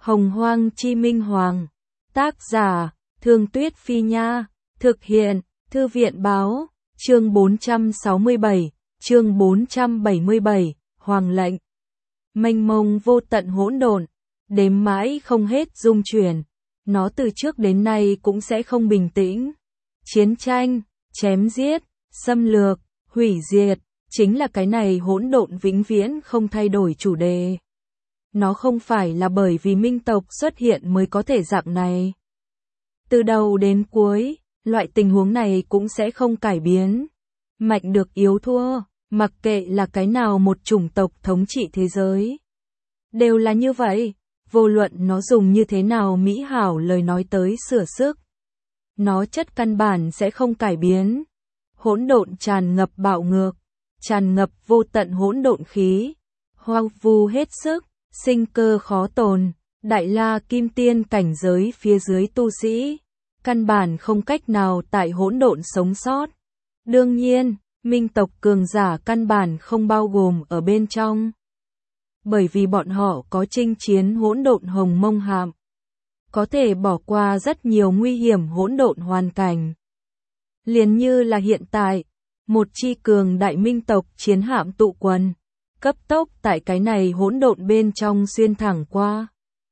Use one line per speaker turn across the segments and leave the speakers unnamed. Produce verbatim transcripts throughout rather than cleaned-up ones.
Hồng Hoang Chi Minh Hoàng. Tác giả, Thương Tuyết Phi Nha. Thực hiện, Thư viện Báo. Chương bốn trăm sáu mươi bảy, chương bốn trăm bảy mươi bảy, Hoàng lệnh. Mênh mông vô tận hỗn độn, đếm mãi không hết dung chuyển. Nó từ trước đến nay cũng sẽ không bình tĩnh. Chiến tranh, chém giết, xâm lược, hủy diệt, chính là cái này hỗn độn vĩnh viễn không thay đổi chủ đề. Nó không phải là bởi vì minh tộc xuất hiện mới có thể dạng này. Từ đầu đến cuối, loại tình huống này cũng sẽ không cải biến. Mạnh được yếu thua, mặc kệ là cái nào một chủng tộc thống trị thế giới. Đều là như vậy, vô luận nó dùng như thế nào mỹ hảo lời nói tới sửa sức. Nó chất căn bản sẽ không cải biến. Hỗn độn tràn ngập bạo ngược, tràn ngập vô tận hỗn độn khí, hoang vu hết sức, sinh cơ khó tồn, đại la kim tiên cảnh giới phía dưới tu sĩ, căn bản không cách nào tại hỗn độn sống sót. Đương nhiên, minh tộc cường giả căn bản không bao gồm ở bên trong. Bởi vì bọn họ có chinh chiến hỗn độn hồng mông hạm, có thể bỏ qua rất nhiều nguy hiểm hỗn độn hoàn cảnh. Liền như là hiện tại, một chi cường đại minh tộc chiến hạm tụ quần, cấp tốc tại cái này hỗn độn bên trong xuyên thẳng qua.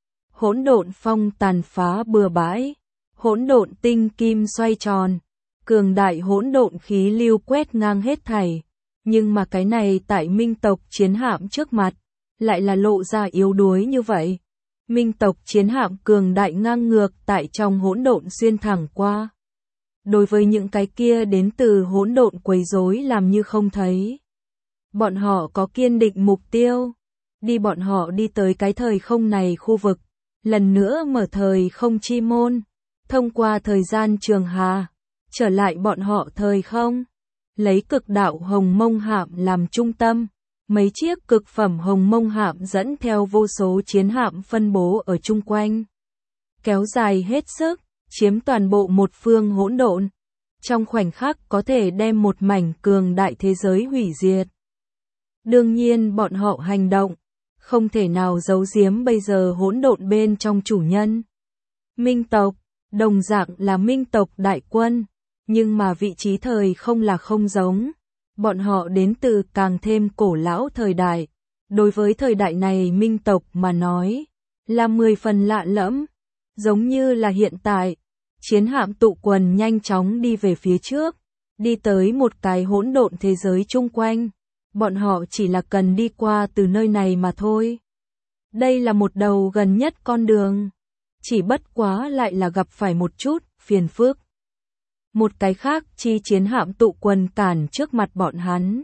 Hỗn độn phong tàn phá bừa bãi, hỗn độn tinh kim xoay tròn, cường đại hỗn độn khí lưu quét ngang hết thảy, nhưng mà cái này tại minh tộc chiến hạm trước mặt, lại là lộ ra yếu đuối như vậy. Minh tộc chiến hạm cường đại ngang ngược tại trong hỗn độn xuyên thẳng qua. Đối với những cái kia đến từ hỗn độn quấy rối làm như không thấy. Bọn họ có kiên định mục tiêu, đi bọn họ đi tới cái thời không này khu vực, lần nữa mở thời không chi môn, thông qua thời gian trường hà, trở lại bọn họ thời không, lấy cực đạo hồng mông hạm làm trung tâm, mấy chiếc cực phẩm hồng mông hạm dẫn theo vô số chiến hạm phân bố ở chung quanh, kéo dài hết sức, chiếm toàn bộ một phương hỗn độn, trong khoảnh khắc có thể đem một mảnh cường đại thế giới hủy diệt. Đương nhiên bọn họ hành động, không thể nào giấu giếm bây giờ hỗn độn bên trong chủ nhân. Minh tộc, đồng dạng là minh tộc đại quân, nhưng mà vị trí thời không là không giống. Bọn họ đến từ càng thêm cổ lão thời đại. Đối với thời đại này minh tộc mà nói, là mười phần lạ lẫm, giống như là hiện tại. Chiến hạm tụ quần nhanh chóng đi về phía trước, đi tới một cái hỗn độn thế giới chung quanh. Bọn họ chỉ là cần đi qua từ nơi này mà thôi. Đây là một đầu gần nhất con đường. Chỉ bất quá lại là gặp phải một chút phiền phức. Một cái khác chi chiến hạm tụ quần cản trước mặt bọn hắn.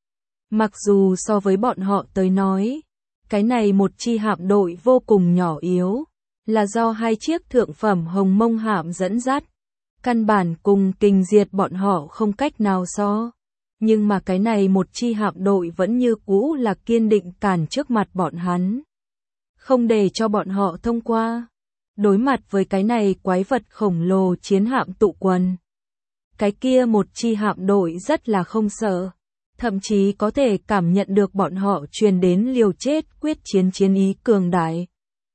Mặc dù so với bọn họ tới nói, cái này một chi hạm đội vô cùng nhỏ yếu, là do hai chiếc thượng phẩm hồng mông hạm dẫn dắt. Căn bản cùng kình diệt bọn họ không cách nào so. Nhưng mà cái này một chi hạm đội vẫn như cũ là kiên định cản trước mặt bọn hắn. Không để cho bọn họ thông qua. Đối mặt với cái này quái vật khổng lồ chiến hạm tụ quần. Cái kia một chi hạm đội rất là không sợ. Thậm chí có thể cảm nhận được bọn họ truyền đến liều chết quyết chiến chiến ý cường đại.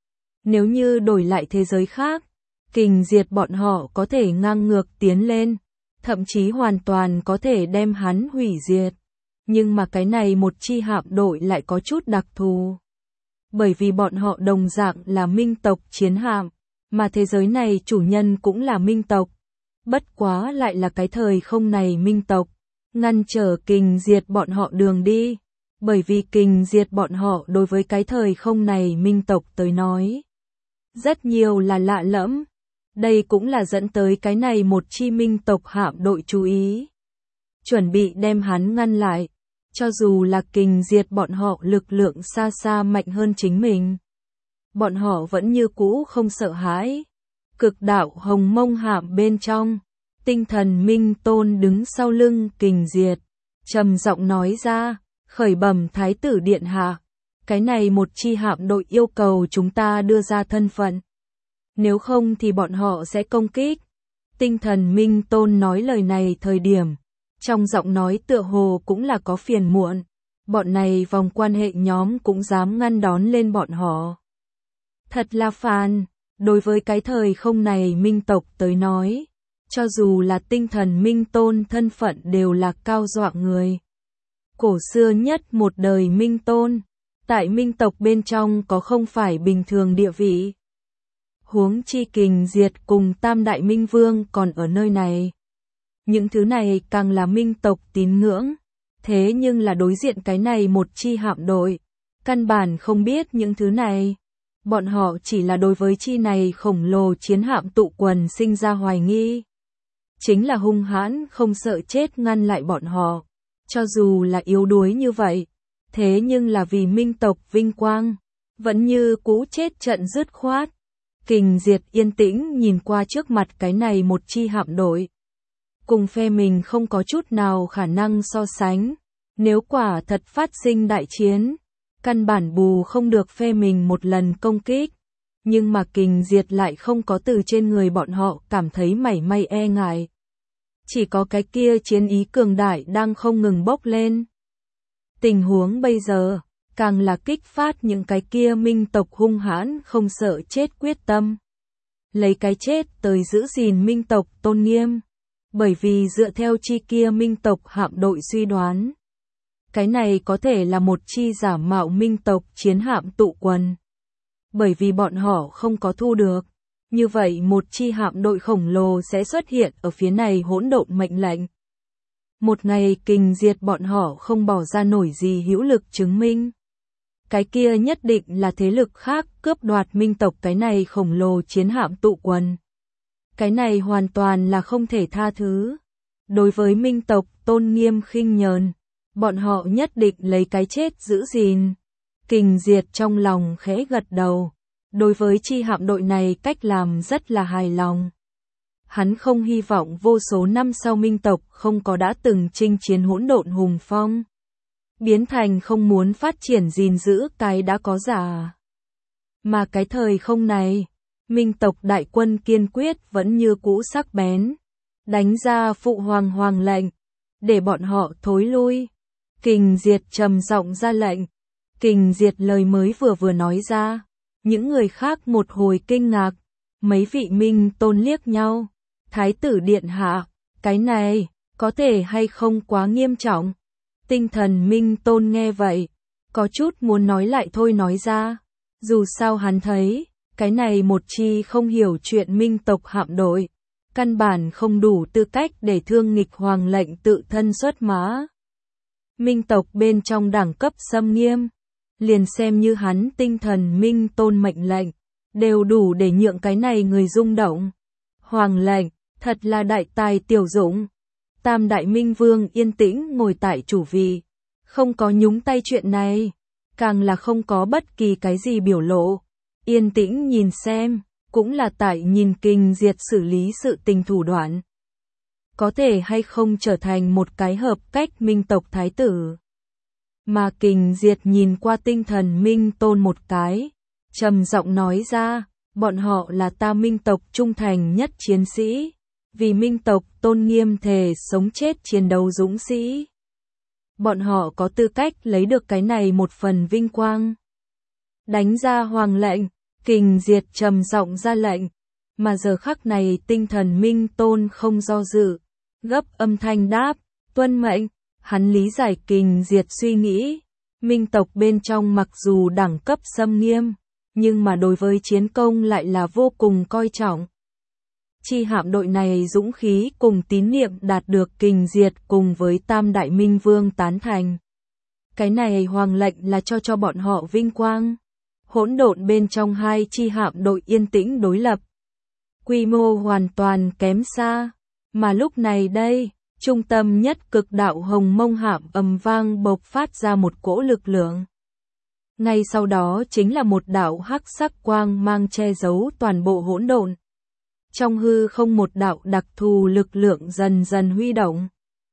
Nếu như đổi lại thế giới khác, kình diệt bọn họ có thể ngang ngược tiến lên. Thậm chí hoàn toàn có thể đem hắn hủy diệt. Nhưng mà cái này một chi hạm đội lại có chút đặc thù. Bởi vì bọn họ đồng dạng là minh tộc chiến hạm, mà thế giới này chủ nhân cũng là minh tộc. Bất quá lại là cái thời không này minh tộc, ngăn trở kình diệt bọn họ đường đi. Bởi vì kình diệt bọn họ đối với cái thời không này minh tộc tới nói. Rất nhiều là lạ lẫm. Đây cũng là dẫn tới cái này một chi minh tộc hạm đội chú ý. Chuẩn bị đem hắn ngăn lại. Cho dù là kình diệt bọn họ lực lượng xa xa mạnh hơn chính mình. Bọn họ vẫn như cũ không sợ hãi. Cực đạo hồng mông hạm bên trong. Tinh thần minh tôn đứng sau lưng kình diệt. Trầm giọng nói ra, khởi bẩm thái tử điện hạ. Cái này một chi hạm đội yêu cầu chúng ta đưa ra thân phận. Nếu không thì bọn họ sẽ công kích. Tinh thần minh tôn nói lời này thời điểm. Trong giọng nói tựa hồ cũng là có phiền muộn. Bọn này vòng quan hệ nhóm cũng dám ngăn đón lên bọn họ. Thật là phàn, đối với cái thời không này minh tộc tới nói, cho dù là tinh thần minh tôn thân phận đều là cao dọa người. Cổ xưa nhất một đời minh tôn, tại minh tộc bên trong có không phải bình thường địa vị. Huống chi Kình Diệt cùng Tam Đại Minh Vương còn ở nơi này. Những thứ này càng là minh tộc tín ngưỡng, thế nhưng là đối diện cái này một chi hạm đội, căn bản không biết những thứ này. Bọn họ chỉ là đối với chi này khổng lồ chiến hạm tụ quần sinh ra hoài nghi. Chính là hung hãn không sợ chết ngăn lại bọn họ, cho dù là yếu đuối như vậy, thế nhưng là vì minh tộc vinh quang, vẫn như cũ chết trận dứt khoát. Kình Diệt yên tĩnh nhìn qua trước mặt cái này một chi hạm đội. Cùng phe mình không có chút nào khả năng so sánh, nếu quả thật phát sinh đại chiến, căn bản bù không được phe mình một lần công kích. Nhưng mà Kình Diệt lại không có từ trên người bọn họ cảm thấy mảy may e ngại. Chỉ có cái kia chiến ý cường đại đang không ngừng bốc lên. Tình huống bây giờ, càng là kích phát những cái kia minh tộc hung hãn không sợ chết quyết tâm. Lấy cái chết tới giữ gìn minh tộc tôn nghiêm. Bởi vì dựa theo chi kia minh tộc hạm đội suy đoán, cái này có thể là một chi giả mạo minh tộc chiến hạm tụ quần. Bởi vì bọn họ không có thu được, như vậy một chi hạm đội khổng lồ sẽ xuất hiện ở phía này hỗn độn mệnh lệnh. Một ngày Kình Diệt bọn họ không bỏ ra nổi gì hữu lực chứng minh. Cái kia nhất định là thế lực khác cướp đoạt minh tộc cái này khổng lồ chiến hạm tụ quần. Cái này hoàn toàn là không thể tha thứ. Đối với minh tộc tôn nghiêm khinh nhờn, bọn họ nhất định lấy cái chết giữ gìn. Kình Diệt trong lòng khẽ gật đầu. Đối với chi hạm đội này cách làm rất là hài lòng. Hắn không hy vọng vô số năm sau minh tộc không có đã từng chinh chiến hỗn độn hùng phong, biến thành không muốn phát triển gìn giữ cái đã có giả. Mà cái thời không này, minh tộc đại quân kiên quyết vẫn như cũ sắc bén, đánh ra phụ hoàng hoàng lệnh, để bọn họ thối lui. Kình Diệt trầm giọng ra lệnh. Kình Diệt lời mới vừa vừa nói ra, những người khác một hồi kinh ngạc, mấy vị minh tôn liếc nhau. Thái tử điện hạ, cái này, có thể hay không quá nghiêm trọng? Tinh thần minh tôn nghe vậy, có chút muốn nói lại thôi nói ra. Dù sao hắn thấy, cái này một chi không hiểu chuyện minh tộc hạm đội, căn bản không đủ tư cách để thương nghịch hoàng lệnh tự thân xuất mã. Minh tộc bên trong đẳng cấp xâm nghiêm, liền xem như hắn tinh thần minh tôn mệnh lệnh, đều đủ để nhượng cái này người rung động. Hoàng lệnh, thật là đại tài tiểu dụng. Tam Đại Minh Vương yên tĩnh ngồi tại chủ vị, không có nhúng tay chuyện này, càng là không có bất kỳ cái gì biểu lộ. Yên tĩnh nhìn xem, cũng là tại nhìn Kình Diệt xử lý sự tình thủ đoạn. Có thể hay không trở thành một cái hợp cách minh tộc thái tử. Mà Kình Diệt nhìn qua tinh thần minh tôn một cái, trầm giọng nói ra, bọn họ là ta minh tộc trung thành nhất chiến sĩ, vì minh tộc tôn nghiêm thề sống chết chiến đấu dũng sĩ. Bọn họ có tư cách lấy được cái này một phần vinh quang. Đánh ra hoàng lệnh, Kình Diệt trầm giọng ra lệnh, mà giờ khắc này tinh thần minh tôn không do dự, gấp âm thanh đáp, tuân mệnh. Hắn lý giải Kình Diệt suy nghĩ, minh tộc bên trong mặc dù đẳng cấp xâm nghiêm, nhưng mà đối với chiến công lại là vô cùng coi trọng. Chi hạm đội này dũng khí cùng tín niệm đạt được Kình Diệt cùng với Tam Đại Minh Vương tán thành. Cái này hoàng lệnh là cho cho bọn họ vinh quang. Hỗn độn bên trong hai chi hạm đội yên tĩnh đối lập. Quy mô hoàn toàn kém xa, mà lúc này đây, trung tâm nhất cực đạo hồng mông hạm ầm vang bộc phát ra một cỗ lực lượng. Ngay sau đó chính là một đạo hắc sắc quang mang che giấu toàn bộ hỗn độn. Trong hư không một đạo đặc thù lực lượng dần dần huy động.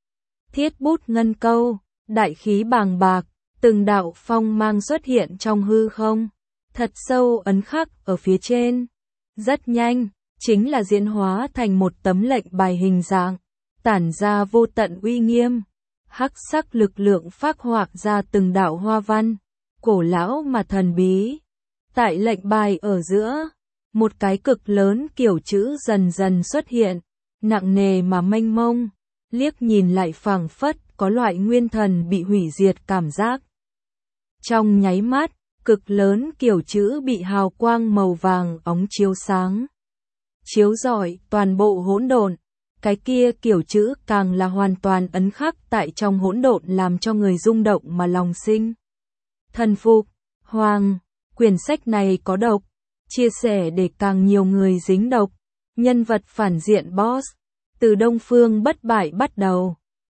Thiết bút ngân câu, đại khí bàng bạc, từng đạo phong mang xuất hiện trong hư không, thật sâu ấn khắc ở phía trên. Rất nhanh, chính là diễn hóa thành một tấm lệnh bài hình dạng, tản ra vô tận uy nghiêm. Hắc sắc lực lượng phác họa ra từng đạo hoa văn, cổ lão mà thần bí. Tại lệnh bài ở giữa, một cái cực lớn kiểu chữ dần dần xuất hiện, nặng nề mà mênh mông, liếc nhìn lại phảng phất có loại nguyên thần bị hủy diệt cảm giác. Trong nháy mắt, cực lớn kiểu chữ bị hào quang màu vàng óng chiếu sáng. Chiếu rọi toàn bộ hỗn độn, cái kia kiểu chữ càng là hoàn toàn ấn khắc tại trong hỗn độn làm cho người rung động mà lòng sinh. Thần phục, Hoàng, quyển sách này có độc, chia sẻ để càng nhiều người dính độc, nhân vật phản diện boss, từ Đông Phương bất bại bắt đầu.